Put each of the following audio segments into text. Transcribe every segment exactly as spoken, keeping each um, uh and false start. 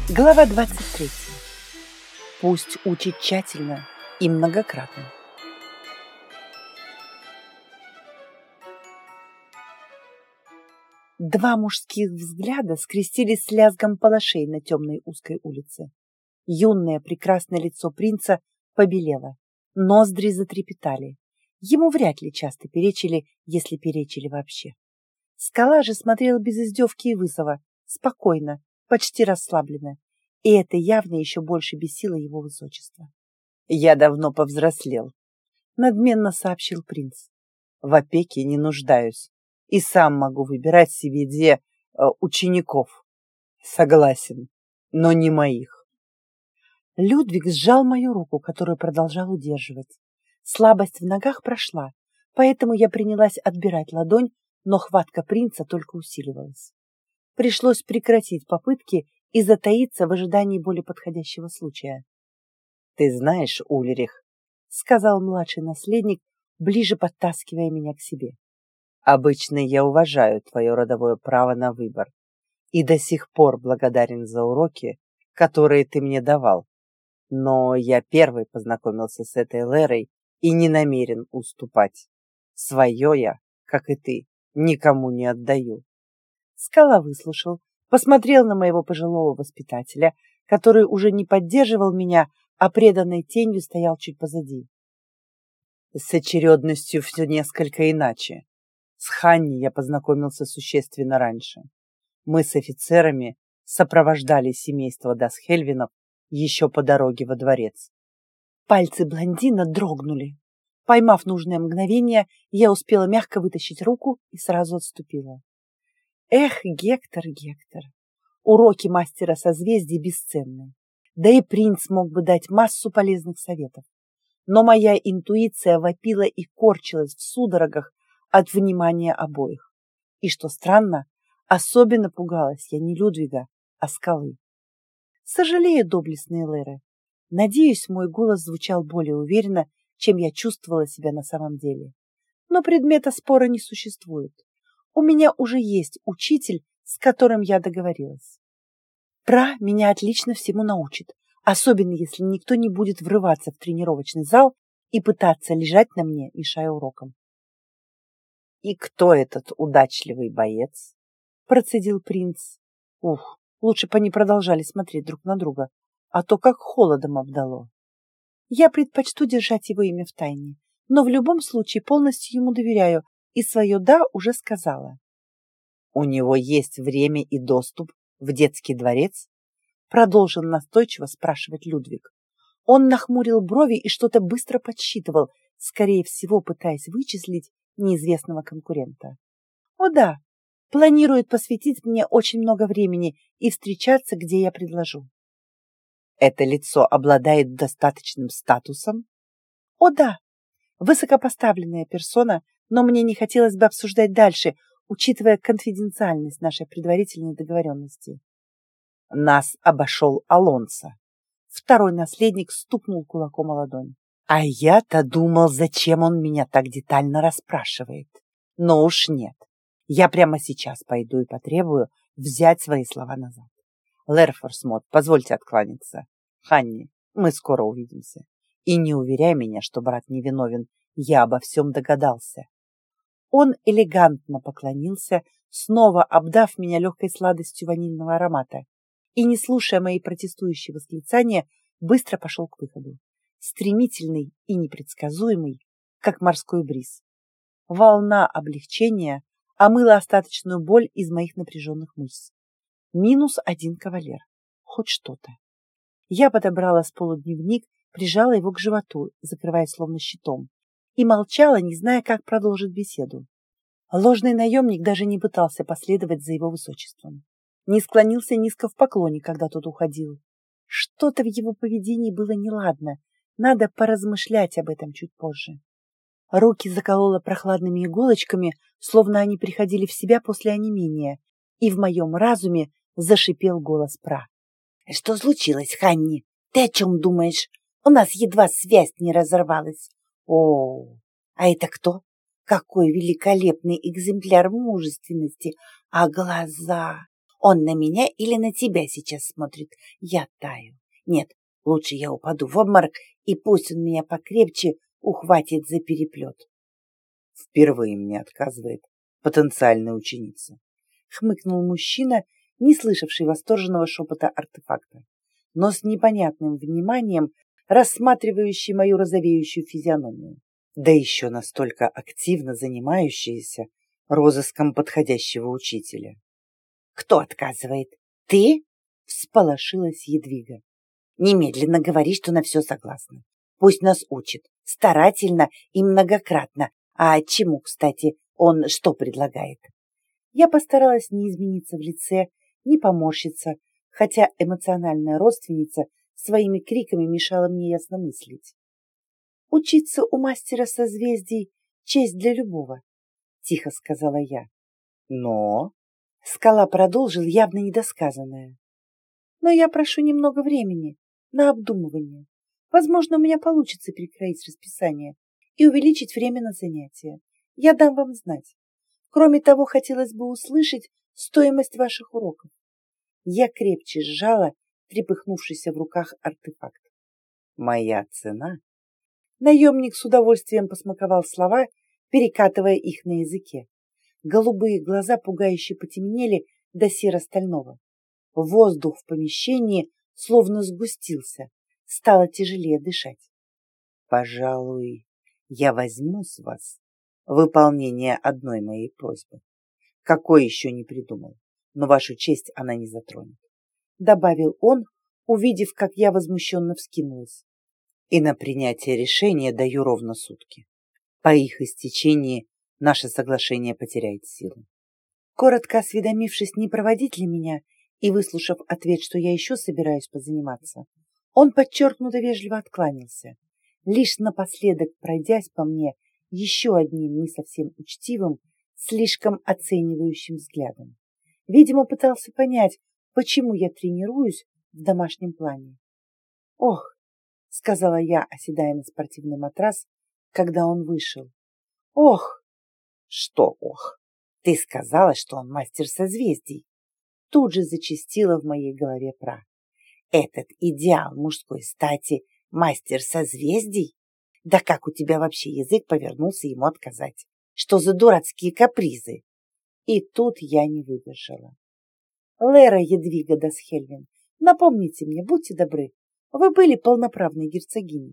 Глава двадцать третья. Пусть учит тщательно и многократно. Два мужских взгляда скрестились с лязгом палашей на темной узкой улице. Юное прекрасное лицо принца побелело, ноздри затрепетали. Ему вряд ли часто перечили, если перечили вообще. Скала же смотрел без издевки и вызова, спокойно, почти расслабленно, и это явно еще больше бесило его высочество. «Я давно повзрослел», — надменно сообщил принц. «В опеке не нуждаюсь и сам могу выбирать себе где э, учеников. Согласен, но не моих». Людвиг сжал мою руку, которую продолжал удерживать. Слабость в ногах прошла, поэтому я принялась отбирать ладонь, но хватка принца только усиливалась. Пришлось прекратить попытки и затаиться в ожидании более подходящего случая. «Ты знаешь, Ульрих», — сказал младший наследник, ближе подтаскивая меня к себе, «обычно я уважаю твое родовое право на выбор и до сих пор благодарен за уроки, которые ты мне давал. Но я первый познакомился с этой Лерой и не намерен уступать. Свое я, как и ты, никому не отдаю». Скала выслушал, посмотрел на моего пожилого воспитателя, который уже не поддерживал меня, а преданной тенью стоял чуть позади. С очередностью все несколько иначе. С Ханни я познакомился существенно раньше. Мы с офицерами сопровождали семейство Дасхельвинов еще по дороге во дворец. Пальцы блондина дрогнули. Поймав нужное мгновение, я успела мягко вытащить руку и сразу отступила. Эх, Гектор, Гектор, уроки мастера созвездий бесценны. Да и принц мог бы дать массу полезных советов. Но моя интуиция вопила и корчилась в судорогах от внимания обоих. И, что странно, особенно пугалась я не Людвига, а Скалы. Сожалею, доблестные Леры. Надеюсь, мой голос звучал более уверенно, чем я чувствовала себя на самом деле. Но предмета спора не существует. У меня уже есть учитель, с которым я договорилась. Пра меня отлично всему научит, особенно если никто не будет врываться в тренировочный зал и пытаться лежать на мне, мешая урокам. «И кто этот удачливый боец?» — процедил принц. Ух, лучше бы они продолжали смотреть друг на друга, а то как холодом обдало. Я предпочту держать его имя в тайне, но в любом случае полностью ему доверяю, и свое «да» уже сказала. «У него есть время и доступ в детский дворец?» Продолжил настойчиво спрашивать Людвиг. Он нахмурил брови и что-то быстро подсчитывал, скорее всего, пытаясь вычислить неизвестного конкурента. «О да, планирует посвятить мне очень много времени и встречаться, где я предложу». «Это лицо обладает достаточным статусом?» «О да, высокопоставленная персона, но мне не хотелось бы обсуждать дальше, учитывая конфиденциальность нашей предварительной договоренности». «Нас обошел Алонсо». Второй наследник стукнул кулаком о ладонь. «А я-то думал, зачем он меня так детально расспрашивает. Но уж нет. Я прямо сейчас пойду и потребую взять свои слова назад. Лэр Форсмот, позвольте откланяться. Ханни, мы скоро увидимся. И не уверяй меня, что брат невиновен. Я обо всем догадался». Он элегантно поклонился, снова обдав меня легкой сладостью ванильного аромата, и, не слушая мои протестующие восклицания, быстро пошел к выходу, стремительный и непредсказуемый, как морской бриз. Волна облегчения омыла остаточную боль из моих напряженных мышц. Минус один кавалер. Хоть что-то. Я подобрала с полу дневник, прижала его к животу, закрывая словно щитом, и молчала, не зная, как продолжить беседу. Ложный наемник даже не пытался последовать за его высочеством. Не склонился низко в поклоне, когда тот уходил. Что-то в его поведении было неладно. Надо поразмышлять об этом чуть позже. Руки заколола прохладными иголочками, словно они приходили в себя после онемения, и в моем разуме зашипел голос Пра. «Что случилось, Ханни? Ты о чем думаешь? У нас едва связь не разорвалась. О, а это кто? Какой великолепный экземпляр мужественности! А глаза! Он на меня или на тебя сейчас смотрит? Я таю. Нет, лучше я упаду в обморок, и пусть он меня покрепче ухватит за переплет. Впервые мне отказывает потенциальная ученица. Хмыкнул мужчина, не слышавший восторженного шепота артефакта, но с непонятным вниманием рассматривающий мою розовеющую физиономию, да еще настолько активно занимающийся розыском подходящего учителя. «Кто отказывает? Ты?» — всполошилась Едвига. «Немедленно говори, что на все согласна. Пусть нас учит, старательно и многократно. А чему, кстати, он что предлагает?» Я постаралась не измениться в лице, не поморщиться, хотя эмоциональная родственница своими криками мешала мне ясно мыслить. «Учиться у мастера созвездий — честь для любого», — тихо сказала я. «Но...» — Скала продолжил явно недосказанное. «Но я прошу немного времени на обдумывание. Возможно, у меня получится перекроить расписание и увеличить время на занятия. Я дам вам знать. Кроме того, хотелось бы услышать стоимость ваших уроков». Я крепче сжала трепыхнувшийся в руках артефакт. «Моя цена?» Наемник с удовольствием посмаковал слова, перекатывая их на языке. Голубые глаза пугающе потемнели до серо-стального. Воздух в помещении словно сгустился, стало тяжелее дышать. «Пожалуй, я возьму с вас выполнение одной моей просьбы. Какой еще не придумал, но вашу честь она не затронет», — добавил он, увидев, как я возмущенно вскинулась. «И на принятие решения даю ровно сутки. По их истечении наше соглашение потеряет силу». Коротко осведомившись, не проводить ли меня, и выслушав ответ, что я еще собираюсь позаниматься, он подчеркнуто вежливо откланялся, лишь напоследок пройдясь по мне еще одним не совсем учтивым, слишком оценивающим взглядом. Видимо, пытался понять, почему я тренируюсь в домашнем плане. «Ох», — сказала я, оседая на спортивный матрас, когда он вышел. «Ох!» «Что ох? Ты сказала, что он мастер созвездий!» Тут же зачастила в моей голове пра. «Этот идеал мужской стати мастер созвездий? Да как у тебя вообще язык повернулся ему отказать? Что за дурацкие капризы?» И тут я не выдержала. «Лера Едвига Дасхельвин, напомните мне, будьте добры, вы были полноправной герцогиней?»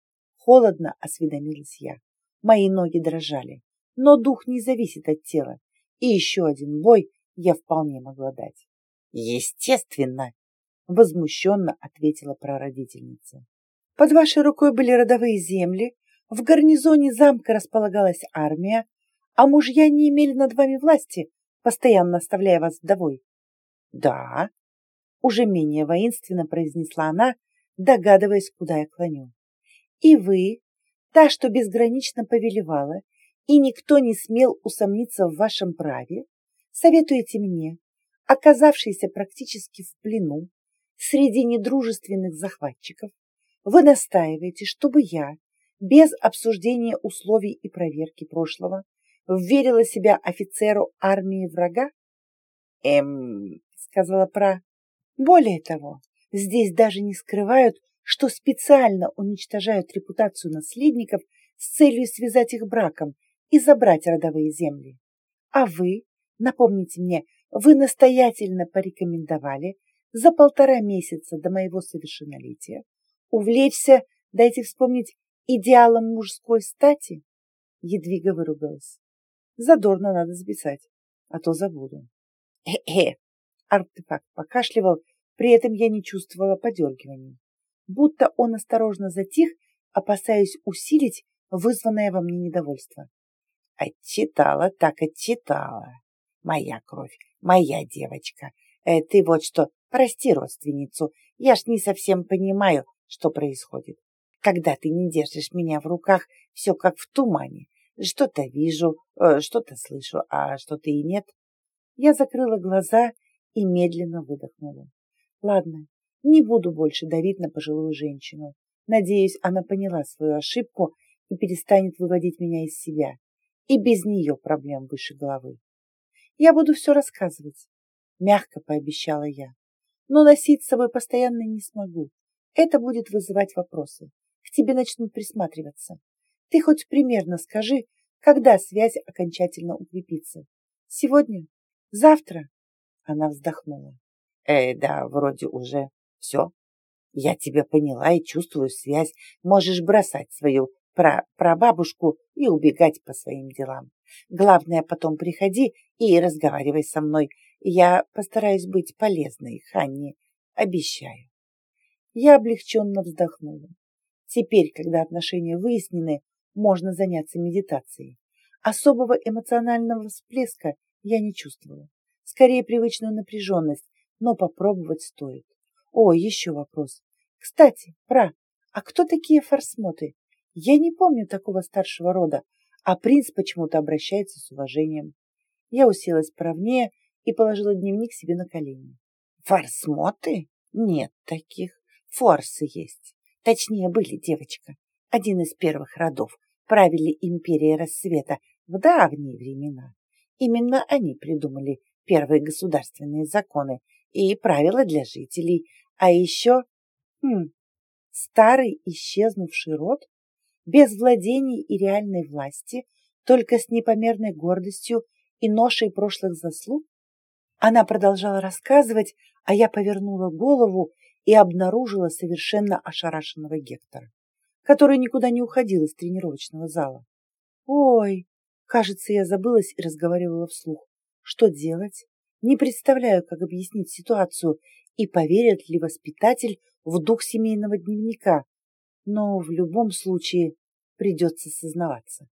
Холодно осведомилась я. Мои ноги дрожали, но дух не зависит от тела, и еще один бой я вполне могла дать. «Естественно!» — возмущенно ответила прародительница. «Под вашей рукой были родовые земли, в гарнизоне замка располагалась армия, а мужья не имели над вами власти, постоянно оставляя вас вдовой». «Да», — уже менее воинственно произнесла она, догадываясь, куда я клоню. «И вы, та, что безгранично повелевала, и никто не смел усомниться в вашем праве, советуете мне, оказавшийся практически в плену среди недружественных захватчиков, вы настаиваете, чтобы я, без обсуждения условий и проверки прошлого, вверила себя офицеру армии врага?» «Эм...» — сказала пра. «Более того, здесь даже не скрывают, что специально уничтожают репутацию наследников с целью связать их браком и забрать родовые земли. А вы, напомните мне, вы настоятельно порекомендовали за полтора месяца до моего совершеннолетия увлечься, дайте вспомнить, идеалом мужской стати?» Едвига выругалась. «Задорно надо записать, а то забуду». «Э-э!» Артефакт покашливал, при этом я не чувствовала подергиваний. Будто он осторожно затих, опасаясь усилить вызванное во мне недовольство. «Отчитала, так отчитала. Моя кровь, моя девочка. Э, ты вот что, прости родственницу, я ж не совсем понимаю, что происходит. Когда ты не держишь меня в руках, все как в тумане. Что-то вижу, э, что-то слышу, а что-то и нет». Я закрыла глаза и медленно выдохнула. Ладно, не буду больше давить на пожилую женщину. Надеюсь, она поняла свою ошибку и перестанет выводить меня из себя. И без нее проблем выше головы. Я буду все рассказывать. мягко пообещала я. Но носить с собой постоянно не смогу. Это будет вызывать вопросы. К тебе начнут присматриваться. Ты хоть примерно скажи, когда связь окончательно укрепится. Сегодня? Завтра? Она вздохнула. Э, да, вроде уже все. Я тебя поняла и чувствую связь. Можешь бросать свою пра прабабушку и убегать по своим делам. Главное, потом приходи и разговаривай со мной. Я постараюсь быть полезной, Ханни. Обещаю. Я облегченно вздохнула. Теперь, когда отношения выяснены, можно заняться медитацией. Особого эмоционального всплеска я не чувствовала. Скорее, привычную напряженность, но попробовать стоит. О, еще вопрос. Кстати, пра, а кто такие форсмоты? Я не помню такого старшего рода, а принц почему-то обращается с уважением. Я уселась поровнее и положила дневник себе на колени. Форсмоты? Нет таких. Форсы есть. Точнее, были, девочка. Один из первых родов. Правили империей рассвета в давние времена. Именно они придумали первые государственные законы и правила для жителей. А еще... Хм, старый исчезнувший род? Без владений и реальной власти, только с непомерной гордостью и ношей прошлых заслуг? Она продолжала рассказывать, а я повернула голову и обнаружила совершенно ошарашенного Гектора, который никуда не уходил из тренировочного зала. Ой, кажется, я забылась и разговаривала вслух. Что делать? Не представляю, как объяснить ситуацию и поверит ли воспитатель в дух семейного дневника, но в любом случае придется сознаваться.